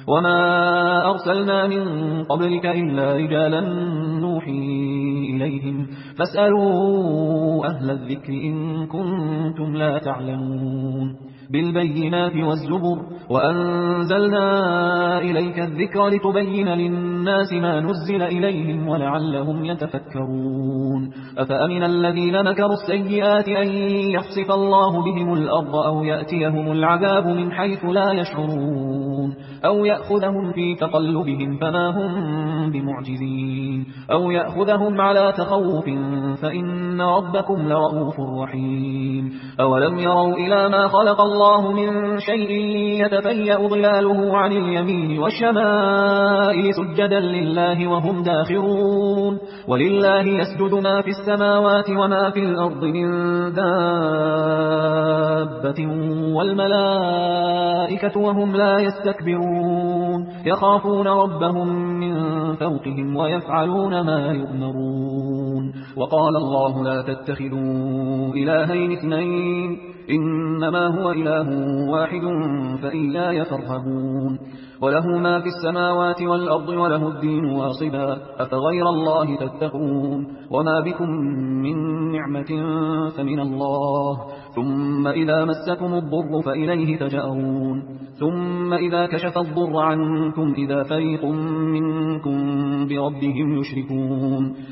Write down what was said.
وما أرسلنا من قبلك إلا رجالا نوحي إليهم فاسألوا أهل الذكر إن كنتم لا تعلمون بالبينات والزبر وأنزلنا إليك الذكر لتبين للناس ما نزل إليهم ولعلهم يتفكرون أفأمن الذين مكروا السيئات أن يخسف الله بهم الأرض أو يأتيهم العذاب من حيث لا يشعرون أو يأخذهم في تقلبهم فما هم بمعجزين أو يأخذهم على تخوف فإن ربكم لرؤوف رحيم أولم يروا إلى ما خلق الله من شيء يتفيأ ظلاله عن اليمين والشمائل سجدا لله وهم داخرون ولله يسجد ما في السماوات وما في الأرض من دابة والملائكة وهم لا يستكبرون يخافون ربهم من فوقهم ويفعلون ما يؤمرون وقال الله لا تتخذوا إلهين اثنين إنما هو إله واحد فإياي فارهبون وله ما في السماوات والأرض وله الدين واصبا أفغير الله تتقون وما بكم من نعمة فمن الله ثم إذا مسكم الضر فإليه تجأرون ثم إذا كشف الضر عنكم إذا فريق منكم بربهم يشركون